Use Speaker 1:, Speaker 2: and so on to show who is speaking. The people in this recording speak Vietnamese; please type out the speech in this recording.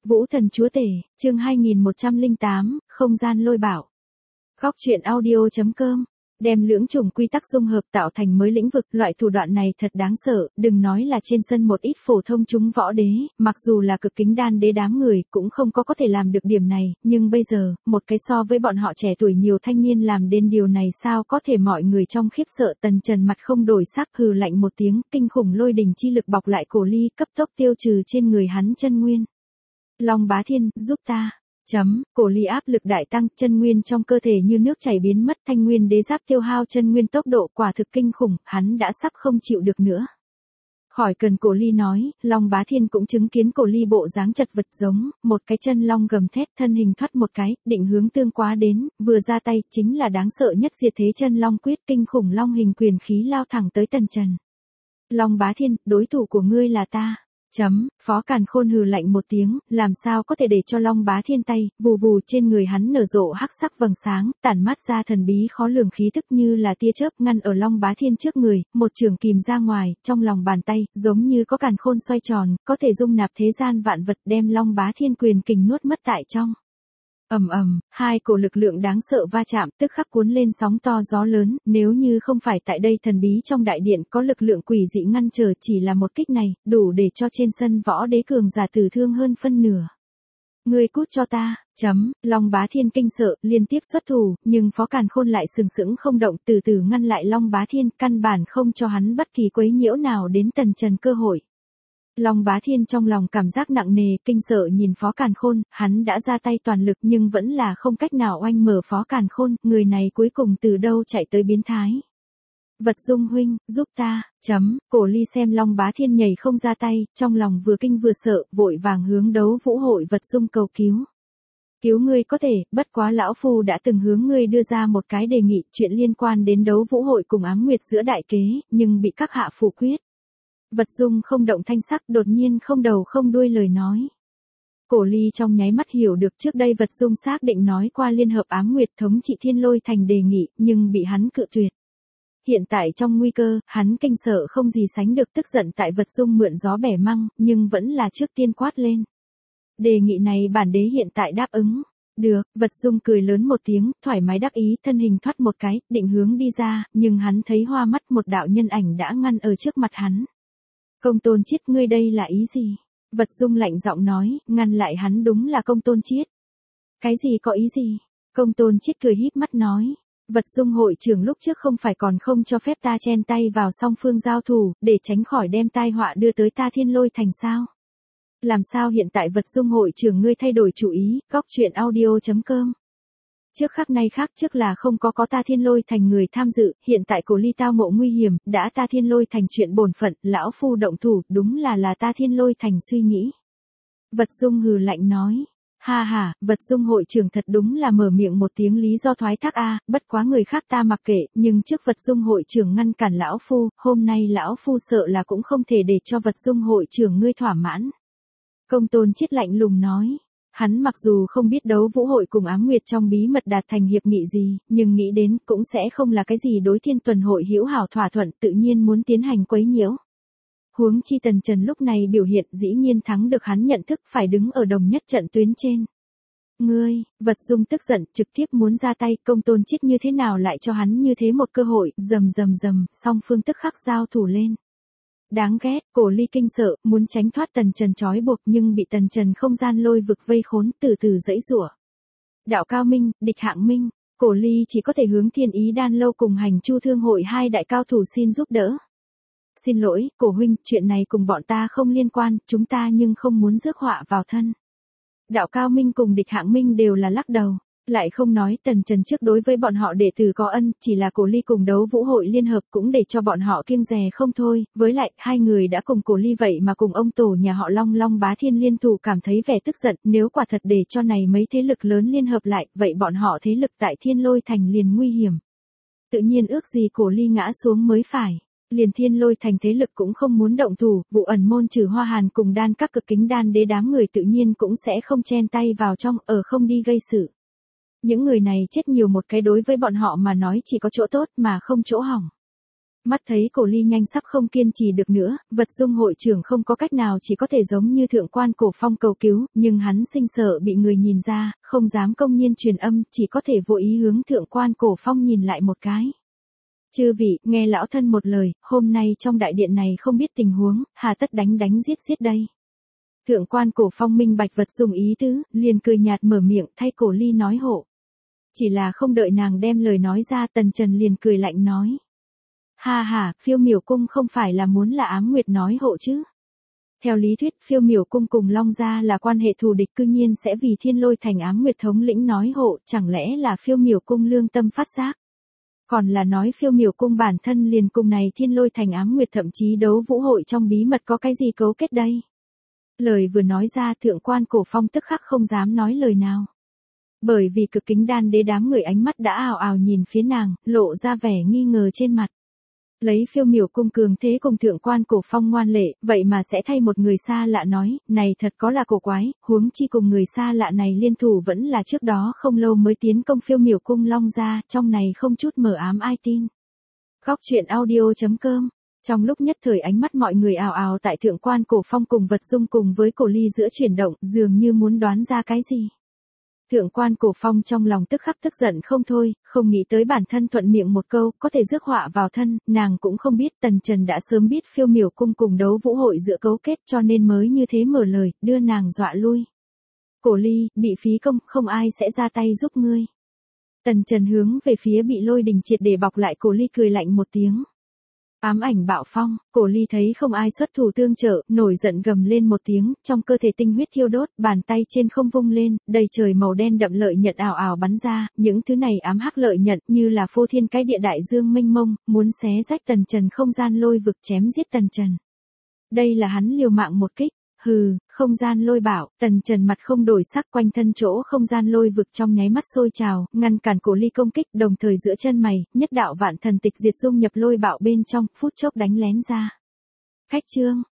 Speaker 1: Vũ Thần Chúa Tể, chương 2108, không gian lôi bảo. Góc truyện audio.com. Đem lưỡng chủng quy tắc dung hợp tạo thành mới lĩnh vực, loại thủ đoạn này thật đáng sợ, đừng nói là trên sân một ít phổ thông chúng võ đế, mặc dù là cực kính đan đế đám người cũng không có thể làm được điểm này, nhưng bây giờ, một cái so với bọn họ trẻ tuổi nhiều thanh niên làm đến điều này sao có thể mọi người trong khiếp sợ. Tần Trần mặt không đổi sắc hừ lạnh một tiếng, kinh khủng lôi đình chi lực bọc lại Cổ Ly, cấp tốc tiêu trừ trên người hắn chân nguyên. Long Bá Thiên, giúp ta. Cổ Ly áp lực đại tăng, chân nguyên trong cơ thể như nước chảy biến mất, thanh nguyên đế giáp tiêu hao chân nguyên tốc độ quả thực kinh khủng, hắn đã sắp không chịu được nữa. Khỏi cần, Cổ Ly nói, Long Bá Thiên cũng chứng kiến Cổ Ly bộ dáng chật vật giống, một cái chân long gầm thét, thân hình thoát một cái, định hướng tương quá đến, vừa ra tay, chính là đáng sợ nhất diệt thế chân long quyết, kinh khủng long hình quyền khí lao thẳng tới Tần Trần. Long Bá Thiên, đối thủ của ngươi là ta. Phó Càn Khôn hừ lạnh một tiếng, làm sao có thể để cho Long Bá Thiên tay, vù vù trên người hắn nở rộ hắc sắc vầng sáng, tản mát ra thần bí khó lường khí tức như là tia chớp ngăn ở Long Bá Thiên trước người, một trường kìm ra ngoài, trong lòng bàn tay, giống như có càn khôn xoay tròn, có thể dung nạp thế gian vạn vật, đem Long Bá Thiên quyền kình nuốt mất tại trong. Hai cổ lực lượng đáng sợ va chạm, tức khắc cuốn lên sóng to gió lớn, nếu như không phải tại đây thần bí trong đại điện có lực lượng quỷ dị ngăn trở, chỉ là một kích này, đủ để cho trên sân võ đế cường giả tử thương hơn phân nửa. Ngươi cút cho ta. Long Bá Thiên kinh sợ, liên tiếp xuất thủ, nhưng Phó Càn Khôn lại sừng sững không động, từ từ ngăn lại Long Bá Thiên, căn bản không cho hắn bất kỳ quấy nhiễu nào đến Tần Trần cơ hội. Long Bá Thiên trong lòng cảm giác nặng nề, kinh sợ nhìn Phó Càn Khôn, hắn đã ra tay toàn lực nhưng vẫn là không cách nào oanh mở Phó Càn Khôn, người này cuối cùng từ đâu chạy tới biến thái. Vật Dung huynh, giúp ta. Cổ Ly xem Long Bá Thiên nhảy không ra tay, trong lòng vừa kinh vừa sợ, vội vàng hướng Đấu Vũ hội Vật Dung cầu cứu. Cứu ngươi có thể, bất quá lão phu đã từng hướng ngươi đưa ra một cái đề nghị, chuyện liên quan đến Đấu Vũ hội cùng Ám Nguyệt giữa đại kế, nhưng bị các hạ phủ quyết. Vật Dung không động thanh sắc, đột nhiên không đầu không đuôi lời nói. Cổ Ly trong nháy mắt hiểu được trước đây Vật Dung xác định nói qua liên hợp Ám Nguyệt thống trị Thiên Lôi Thành đề nghị, nhưng bị hắn cự tuyệt. Hiện tại trong nguy cơ, hắn kinh sợ không gì sánh được, tức giận tại Vật Dung mượn gió bẻ măng, nhưng vẫn là trước tiên quát lên. Đề nghị này bản đế hiện tại đáp ứng. Được, Vật Dung cười lớn một tiếng, thoải mái đắc ý, thân hình thoát một cái, định hướng đi ra, nhưng hắn thấy hoa mắt một đạo nhân ảnh đã ngăn ở trước mặt hắn. Công Tôn Chiết, ngươi đây là ý gì? Vật Dung lạnh giọng nói, ngăn lại hắn đúng là Công Tôn Chiết. Cái gì có ý gì? Công Tôn Chiết cười híp mắt nói. Vật Dung hội trưởng lúc trước không phải còn không cho phép ta chen tay vào song phương giao thủ, để tránh khỏi đem tai họa đưa tới ta Thiên Lôi Thành sao? Làm sao hiện tại Vật Dung hội trưởng ngươi thay đổi chủ ý? Góc truyện audio.com. Trước khắc nay khác, trước là không có ta Thiên Lôi Thành người tham dự, hiện tại Cổ Ly tao ngộ nguy hiểm, đã ta Thiên Lôi Thành chuyện bổn phận, lão phu động thủ, đúng là ta Thiên Lôi Thành suy nghĩ. Vật Dung hừ lạnh nói. Ha, Vật Dung hội trưởng thật đúng là mở miệng một tiếng lý do thoái thác a, bất quá người khác ta mặc kệ, nhưng trước Vật Dung hội trưởng ngăn cản lão phu, hôm nay lão phu sợ là cũng không thể để cho Vật Dung hội trưởng ngươi thỏa mãn. Công Tôn Chiết lạnh lùng nói. Hắn mặc dù không biết Đấu Vũ hội cùng Ám Nguyệt trong bí mật đạt thành hiệp nghị gì, nhưng nghĩ đến cũng sẽ không là cái gì đối Thiên Tuần hội hữu hảo thỏa thuận, tự nhiên muốn tiến hành quấy nhiễu. Huống chi Tần Trần lúc này biểu hiện dĩ nhiên thắng được hắn nhận thức, phải đứng ở đồng nhất trận tuyến trên. Ngươi, Vật Dung tức giận, trực tiếp muốn ra tay, Công Tôn Chiết như thế nào lại cho hắn như thế một cơ hội, rầm, song phương tức khắc giao thủ lên. Đáng ghét, Cổ Ly kinh sợ, muốn tránh thoát Tần Trần trói buộc nhưng bị Tần Trần không gian lôi vực vây khốn, từ từ giãy giụa. Đạo Cao Minh, Địch Hạng Minh, Cổ Ly chỉ có thể hướng Thiên Ý Đan lâu cùng Hành Chu Thương hội hai đại cao thủ xin giúp đỡ. Xin lỗi, Cổ huynh, chuyện này cùng bọn ta không liên quan, chúng ta nhưng không muốn rước họa vào thân. Đạo Cao Minh cùng Địch Hạng Minh đều là lắc đầu. Lại không nói Tần Trần trước đối với bọn họ đệ tử có ân, chỉ là Cổ Ly cùng Đấu Vũ hội liên hợp cũng để cho bọn họ kiêng dè không thôi, với lại, hai người đã cùng Cổ Ly vậy mà cùng ông tổ nhà họ Long Bá Thiên liên thủ cảm thấy vẻ tức giận, nếu quả thật để cho này mấy thế lực lớn liên hợp lại, vậy bọn họ thế lực tại Thiên Lôi Thành liền nguy hiểm. Tự nhiên ước gì Cổ Ly ngã xuống mới phải. Liền Thiên Lôi Thành thế lực cũng không muốn động thủ, Vụ Ẩn môn trừ Hoa Hàn cùng đan các cực kính đan đế đám người tự nhiên cũng sẽ không chen tay vào trong, không đi gây sự. Những người này chết nhiều một cái đối với bọn họ mà nói chỉ có chỗ tốt mà không chỗ hỏng. Mắt thấy Cổ Ly nhanh sắp không kiên trì được nữa, Vật Dung hội trưởng không có cách nào chỉ có thể giống như Thượng quan Cổ Phong cầu cứu, nhưng hắn sinh sợ bị người nhìn ra, không dám công nhiên truyền âm, chỉ có thể vô ý hướng Thượng quan Cổ Phong nhìn lại một cái. Chư vị, nghe lão thân một lời, hôm nay trong đại điện này không biết tình huống, hà tất đánh đánh giết giết đây. Thượng quan Cổ Phong minh bạch Vật Dung ý tứ, liền cười nhạt mở miệng thay Cổ Ly nói hộ. Chỉ là không đợi nàng đem lời nói ra, Tần Trần liền cười lạnh nói. Ha ha, Phiêu Miểu Cung không phải là muốn là Ám Nguyệt nói hộ chứ. Theo lý thuyết, Phiêu Miểu Cung cùng Long Gia là quan hệ thù địch, cư nhiên sẽ vì Thiên Lôi Thành Ám Nguyệt thống lĩnh nói hộ, chẳng lẽ là Phiêu Miểu Cung lương tâm phát giác. Còn là nói Phiêu Miểu Cung bản thân liền cùng này Thiên Lôi Thành Ám Nguyệt thậm chí đấu vũ hội trong bí mật có cái gì cấu kết đây. Lời vừa nói ra, Thượng quan Cổ Phong tức khắc không dám nói lời nào. Bởi vì Cực Kính Đan Đế đám người ánh mắt đã ào ào nhìn phía nàng, lộ ra vẻ nghi ngờ trên mặt. Lấy Phiêu Miểu Cung cường thế cùng Thượng quan Cổ Phong ngoan lệ, vậy mà sẽ thay một người xa lạ nói, này thật có là cổ quái, huống chi cùng người xa lạ này liên thủ vẫn là trước đó không lâu mới tiến công Phiêu Miểu Cung Long Gia, trong này không chút mờ ám ai tin. Góc truyện audio.com. Trong lúc nhất thời ánh mắt mọi người ào ào tại Thượng quan Cổ Phong cùng Vật Dung cùng với Cổ Ly giữa chuyển động, dường như muốn đoán ra cái gì. Thượng quan Cổ Phong trong lòng tức khắc tức giận không thôi, không nghĩ tới bản thân thuận miệng một câu, có thể rước họa vào thân, nàng cũng không biết Tần Trần đã sớm biết Phiêu Miểu Cung cùng đấu vũ hội giữa cấu kết cho nên mới như thế mở lời, đưa nàng dọa lui. Cổ Ly, bị phí công, không ai sẽ ra tay giúp ngươi. Tần Trần hướng về phía bị Lôi Đình triệt để bọc lại Cổ Ly cười lạnh một tiếng. Ám ảnh bạo phong, Cổ Ly thấy không ai xuất thủ tương trợ, nổi giận gầm lên một tiếng, trong cơ thể tinh huyết thiêu đốt, bàn tay trên không vung lên, đầy trời màu đen đậm lợi nhận ảo ảo bắn ra, những thứ này ám hắc lợi nhận như là phô thiên cái địa đại dương mênh mông, muốn xé rách Tần Trần không gian lôi vực chém giết Tần Trần. Đây là hắn liều mạng một kích. Hừ, không gian lôi bảo, Tần Trần mặt không đổi sắc, quanh thân chỗ không gian lôi vực trong nháy mắt sôi trào, ngăn cản Cổ Ly công kích, đồng thời giữa chân mày, nhất đạo vạn thần tịch diệt dung nhập lôi bạo bên trong, phút chốc đánh lén ra. Khách trương,